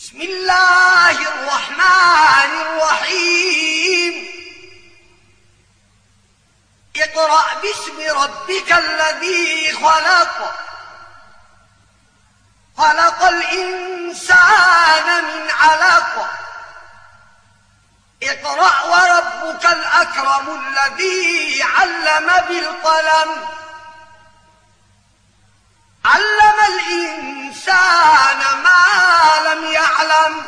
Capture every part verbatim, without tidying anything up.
بسم الله الرحمن الرحيم اقرأ باسم ربك الذي خلق خلق الإنسان من علق اقرأ وربك الأكرم الذي علم بالقلم علم الإنسان ما لم يعلم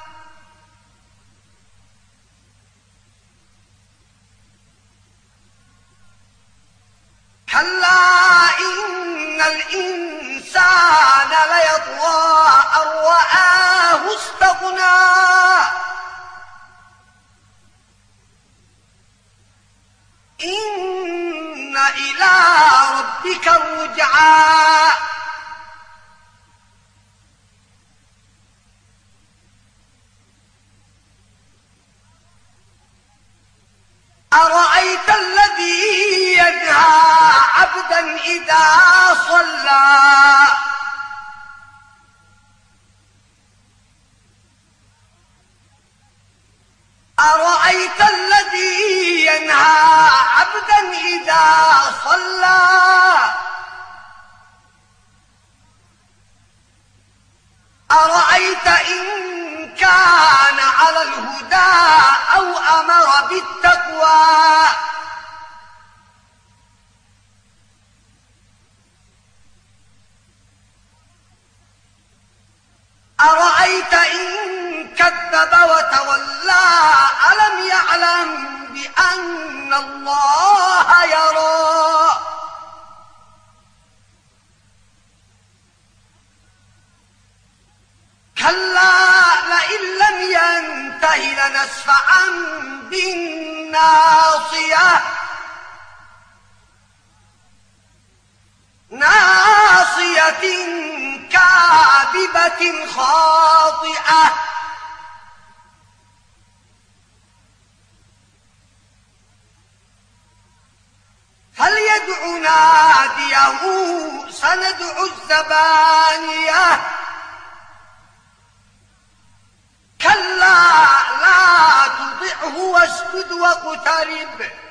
كلا إن الإنسان ليطغى أن رآه استغنى إن إلى ربك الرجعى أرأيت الذي ينهى عبدا إذا صلى أرأيت الذي ينهى عبدا إذا صلى أرأيت إن كان على الهدى أو أمر بالتقوى أرأيت إن كذب وتولى ألم يعلم بأن الله يرى كلا لئن لم ينته لنسفعا بالناصية ناصية كاذبة خاطئة فليدع ناديه سندع الزبانية كلا لا تطعه واسجد واقترب